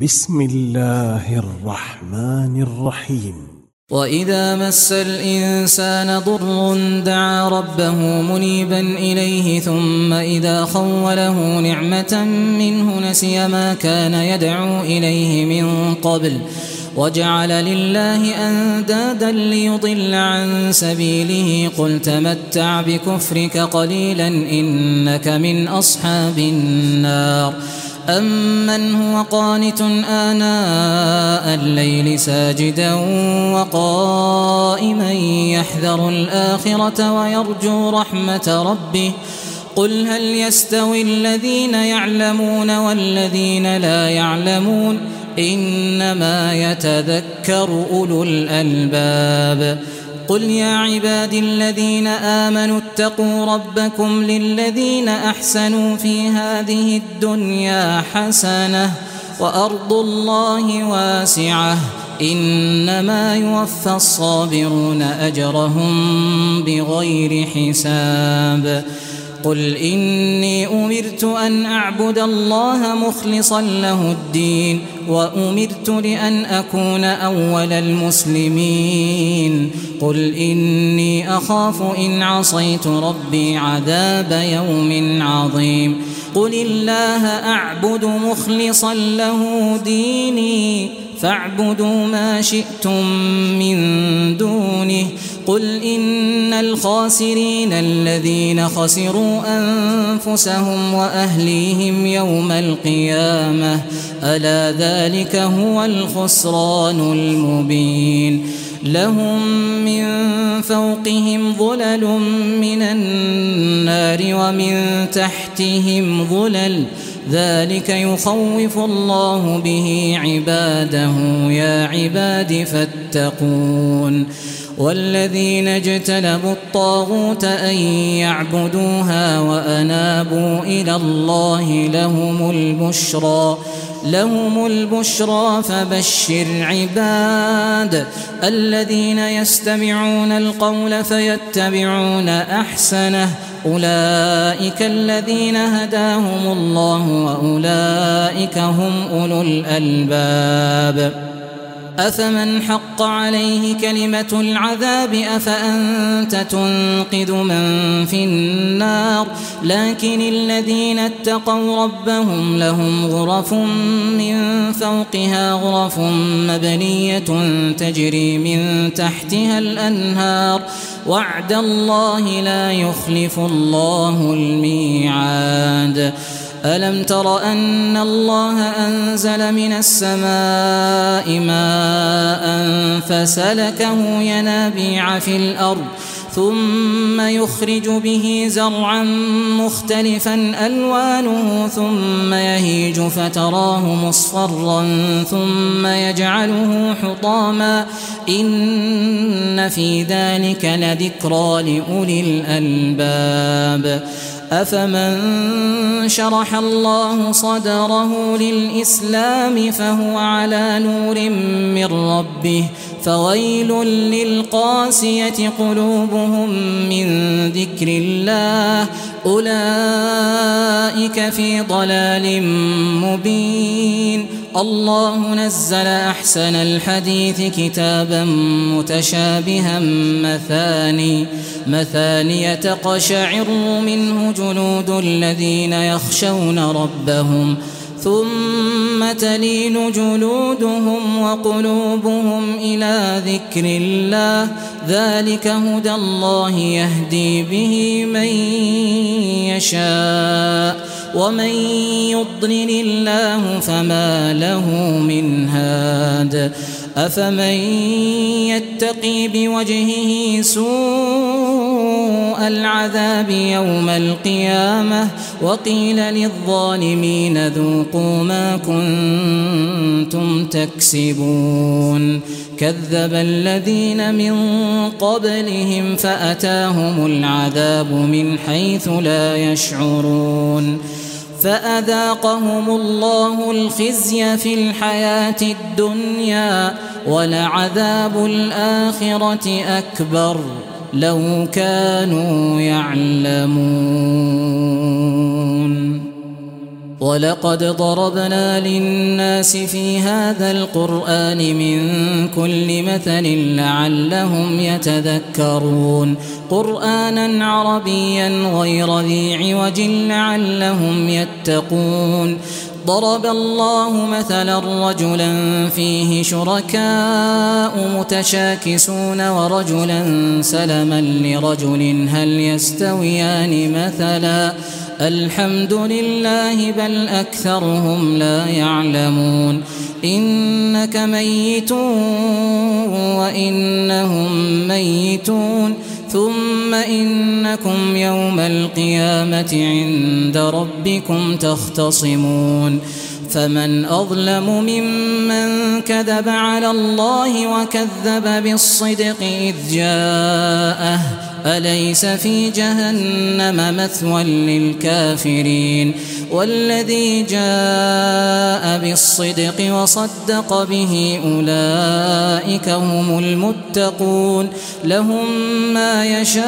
بسم الله الرحمن الرحيم. وإذا مس الإنسان ضر دعا ربه منيبا إليه ثم إذا خوله نعمة منه نسي ما كان يدعو إليه من قبل وجعل لله أندادا ليضل عن سبيله قل تمتع بكفرك قليلا إنك من أصحاب النار. أمن هو قانت آناء الليل ساجدا وقائما يحذر الآخرة ويرجو رحمة ربه قل هل يستوي الذين يعلمون والذين لا يعلمون إنما يتذكر أولو الألباب. قل يا عبادي الذين آمنوا اتقوا ربكم للذين أحسنوا في هذه الدنيا حسنة وأرض الله واسعة إنما يوفى الصابرون أجرهم بغير حساب. قل إني أمرت أن أعبد الله مخلصا له الدين وأمرت لأن أكون أول المسلمين. قل إني أخاف إن عصيت ربي عذاب يوم عظيم. قل الله أعبد مخلصا له ديني فاعبدوا ما شئتم من دونه. قل إن الخاسرين الذين خسروا أنفسهم وأهليهم يوم القيامة ألا ذلك هو الخسران المبين. لهم من فوقهم ظلل من النار ومن تحتهم ظلل ذلك يخوف الله به عباده يا عباد فاتقون. والذين اجتنبوا الطاغوت أن يعبدوها وأنابوا إلى الله لهم البشرى فبشر عباد الذين يستمعون القول فيتبعون أحسنه أولئك الذين هداهم الله وأولئك هم أولو الألباب. أفمن حق عليه كلمة العذاب أفأنت تنقذ من في النار. لكن الذين اتقوا ربهم لهم غرف من فوقها غرف مبنية تجري من تحتها الأنهار وعد الله لا يخلف الله الميعاد. ألم تر أن الله أنزل من السماء ماء فسلكه ينابيع في الأرض ثم يخرج به زرعا مختلفا ألوانه ثم يهيج فتراه مصفرا ثم يجعله حطاما إن في ذلك لذكرى لأولي الألباب. أفمن شرح الله صدره للإسلام فهو على نور من ربه فويل للقاسية قلوبهم من ذكر الله أولئك في ضلال مبين. الله نزل أحسن الحديث كتابا متشابها مثاني تقشعر منه جلود الذين يخشون ربهم ثم تلين جلودهم وقلوبهم إلى ذكر الله ذلك هدى الله يهدي به من يشاء ومن يضلل الله فما له من هاد. أفمن يتقي بوجهه سوء العذاب يوم القيامة وقيل للظالمين ذوقوا ما كنتم تكسبون. كذب الذين من قبلهم فأتاهم العذاب من حيث لا يشعرون فأذاقهم الله الخزي في الحياة الدنيا ولعذاب الآخرة أكبر لو كانوا يعلمون. ولقد ضربنا للناس في هذا القرآن من كل مثل لعلهم يتذكرون قرآنا عربيا غير ذي عوج لعلهم يتقون ضرب الله مثلا رجلا فيه شركاء متشاكسون ورجلا سلما لرجل هل يستويان مثلا الحمد لله بل أكثرهم لا يعلمون إنك ميت وإنهم ميتون ثم إنكم يوم القيامة عند ربكم تختصمون فمن أظلم ممن كذب على الله وكذب بالصدق إذ جاءه أليس في جهنم مثوى للكافرين والذي جاء بالصدق وصدق به أولئك هم المتقون لهم ما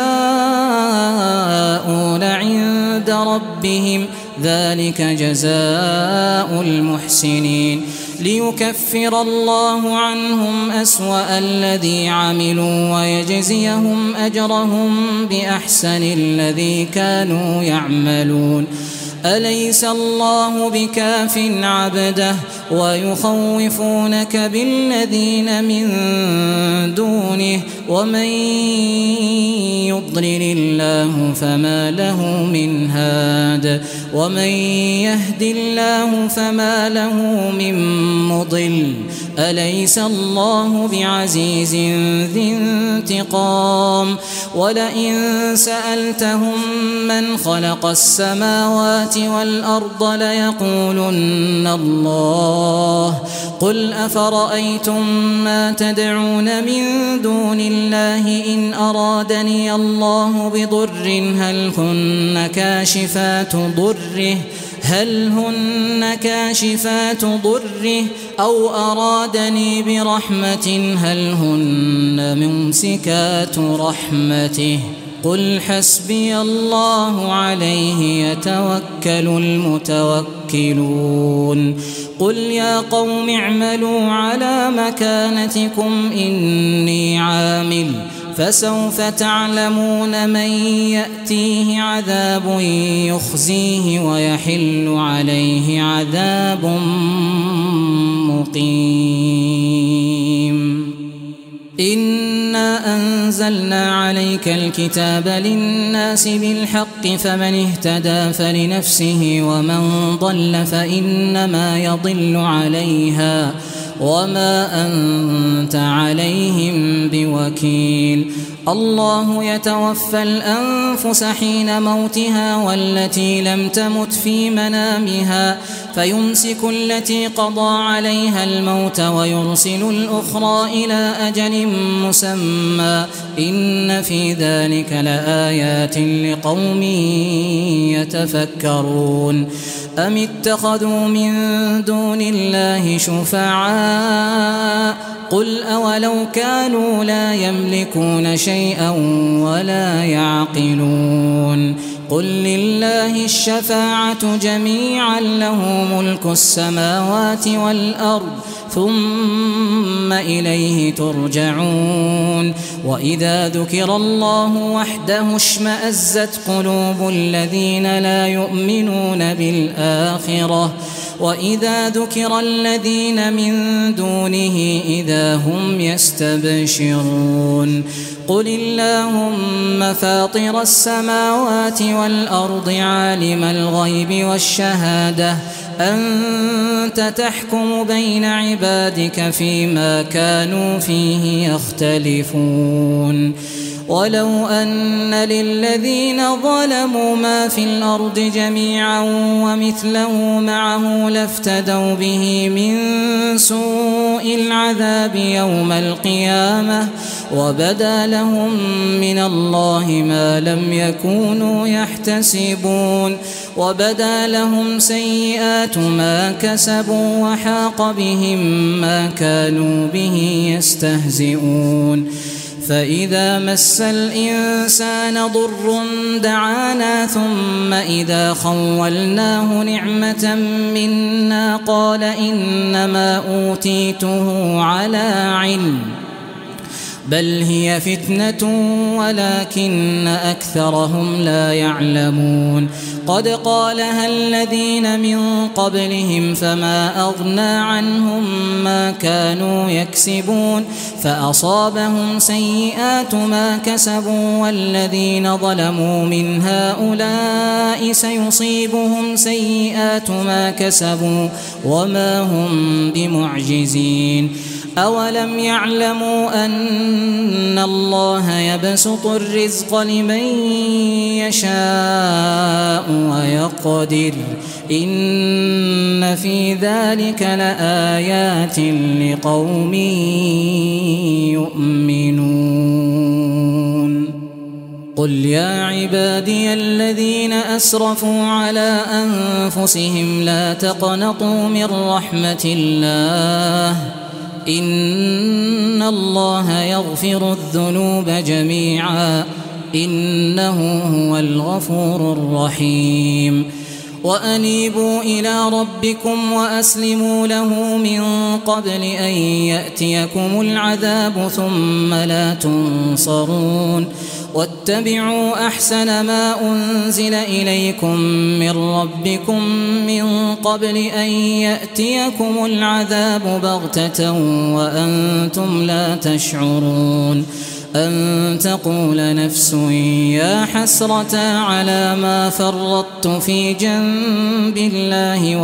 يشاءون عند ربهم ذلك جزاء المحسنين ليكفر الله عنهم أسوأ الذي عملوا ويجزيهم أجرهم بأحسن الذي كانوا يعملون أليس الله بكاف عبده ويخوفونك بالذين من دونه ومن يضلل الله فما له من هاد ومن يهد الله فما له من مضل أليس الله بعزيز ذي انتقام ولئن سألتهم من خلق السماوات والأرض ليقولن الله قل أفرأيتم ما تدعون من دون الله إن أرادني الله بضر هل هن كاشفات ضره أو أرادني برحمة هل هن ممسكات رحمته قل حسبي الله عليه يتوكل المتوكلون قل يا قوم اعملوا على مكانتكم إني عامل فسوف تعلمون من يأتيه عذاب يخزيه ويحل عليه عذاب مقيم إنا أنزلنا عليك الكتاب للناس بالحق فمن اهتدى فلنفسه ومن ضل فإنما يضل عليها وما أنت عليهم بوكيل الله يتوفى الأنفس حين موتها والتي لم تمت في منامها فيمسك التي قضى عليها الموت ويرسل الأخرى إلى أجل مسمى إن في ذلك لآيات لقوم يتفكرون أم اتخذوا من دون الله شفعاء قل أولو كانوا لا يملكون شيئا ولا يعقلون قل لله الشفاعة جميعا له ملك السماوات والأرض ثم إليه ترجعون وإذا ذكر الله وحده اشمأزت قلوب الذين لا يؤمنون بالآخرة وإذا ذكر الذين من دونه إذا هم يستبشرون قل اللهم فاطر السماوات والأرض عالم الغيب والشهادة أنت تحكم بين عبادك فيما كانوا فيه يختلفون ولو أن للذين ظلموا ما في الأرض جميعا ومثله معه لافتدوا به من سوء العذاب يوم القيامة وبدا لهم من الله ما لم يكونوا يحتسبون وبدا لهم سيئات ما كسبوا وحاق بهم ما كانوا به يستهزئون فإذا مس الإنسان ضر دعانا ثم إذا خولناه نعمة منا قال إنما أوتيته على علم بل هي فتنة ولكن أكثرهم لا يعلمون قد قالها الذين من قبلهم فما أغنى عنهم ما كانوا يكسبون فأصابهم سيئات ما كسبوا والذين ظلموا من هؤلاء سيصيبهم سيئات ما كسبوا وما هم بمعجزين أولم يعلموا أن الله يبسط الرزق لمن يشاء ويقدر إن في ذلك لآيات لقوم يؤمنون قل يا عبادي الذين أسرفوا على أنفسهم لا تقنطوا من رحمة الله إن الله يغفر الذنوب جميعا إنه هو الغفور الرحيم وأنيبوا إلى ربكم وأسلموا له من قبل أن يأتيكم العذاب ثم لا تنصرون واتبعوا أحسن ما أنزل إليكم من ربكم من قبل أن يأتيكم العذاب بغتة وأنتم لا تشعرون أن تقول نفس يا حسرة على ما فرطت في جنب الله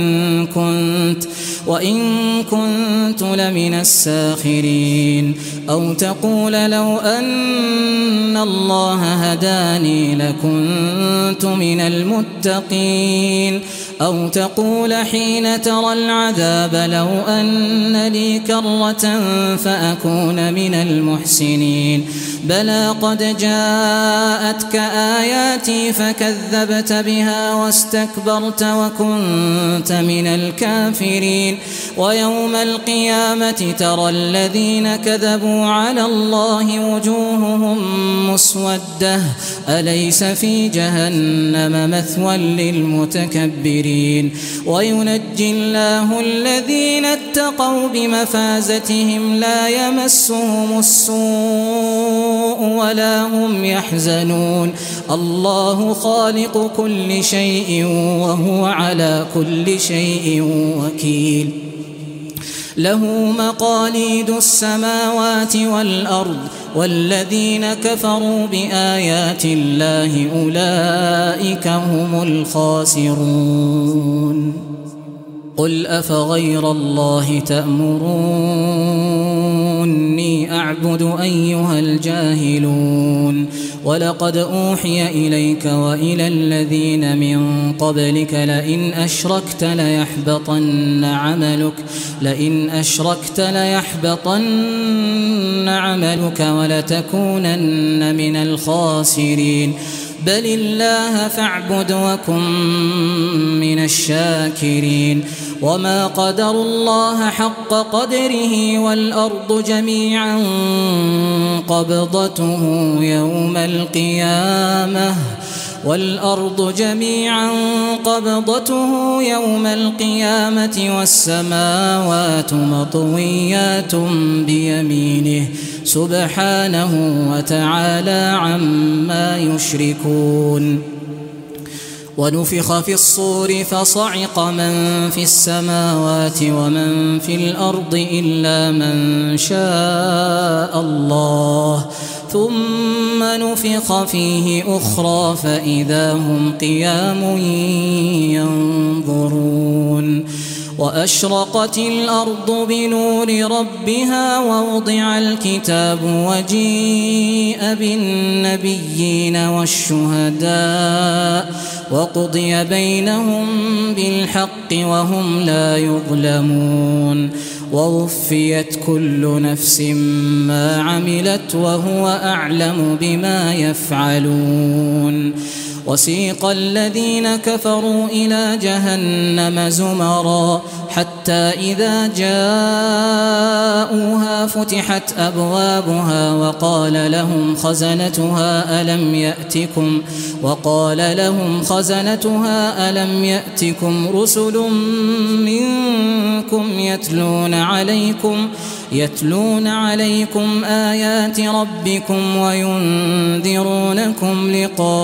وإن كنت لمن الساخرين أو تقول لو أن الله هداني لكنت من المتقين أو تقول حين ترى العذاب لو أن لي كرة فأكون من المحسنين بلى قد جاءتك آياتي فكذبت بها واستكبرت وكنت من الكافرين ويوم القيامة ترى الذين كذبوا على الله وجوههم مسودة أليس في جهنم مثوى للمتكبرين وينجي الله الذين اتقوا بمفازتهم لا يمسهم السوء ولا هم يحزنون الله خالق كل شيء وهو على كل شيء وكيل له مقاليد السماوات والأرض والذين كفروا بآيات الله أولئك هم الخاسرون قل أفغير الله تأمروني أعبد أيها الجاهلون ولقد أوحي إليك وإلى الذين من قبلك لئن أشركت ليحبطن عملك ولتكونن من الخاسرين بل الله فاعبد وكن من الشاكرين وما قدروا الله حق قدره والأرض جميعا قبضته يوم القيامة والسماوات مطويات بيمينه سبحانه وتعالى عما يشركون ونفخ في الصور فصعق من في السماوات ومن في الأرض إلا من شاء الله ثم نفخ فيه أخرى فإذا هم قيام ينظرون وأشرقت الأرض بنور ربها ووضع الكتاب وجيء بالنبيين والشهداء وقضي بينهم بالحق وهم لا يظلمون ووفيت كل نفس ما عملت وهو أعلم بما يفعلون وسيق الذين كفروا إلى جهنم زمرا حتى إذا جاءوها فتحت أبوابها وقال لهم خزنتها ألم يأتكم رسل منكم يتلون عليكم آيات ربكم وينذرونكم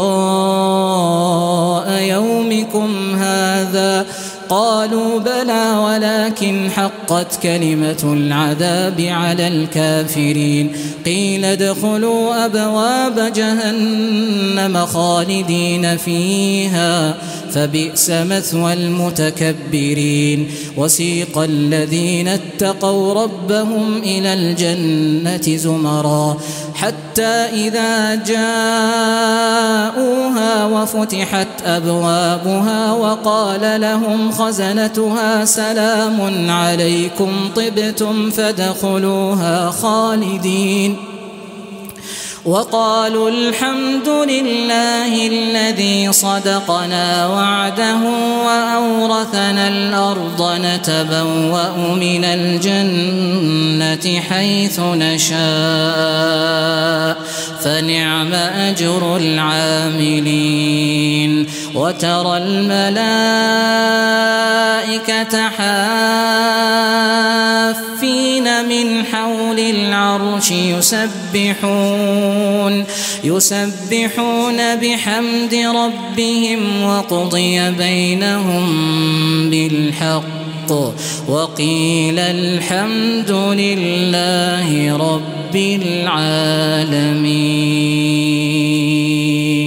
لقاء يومكم هذا قالوا بلى ولكن حقت كلمة العذاب على الكافرين قيل ادخلوا أبواب جهنم خالدين فيها فبئس مثوى المتكبرين وسيق الذين اتقوا ربهم إلى الجنة زمرا حتى إذا جاءوها وفتحت أبوابها وقال لهم خزنتها سلام عليكم طبتم فادخلوها خالدين وقالوا الحمد لله الذي صدقنا وعده وأورثنا الأرض نتبوأ من الجنة حيث نشاء فنعم أجر العاملين وترى الملائكة حافين من حول العرش يسبحون بحمد ربهم وقضي بينهم بالحق وقيل الحمد لله رب العالمين.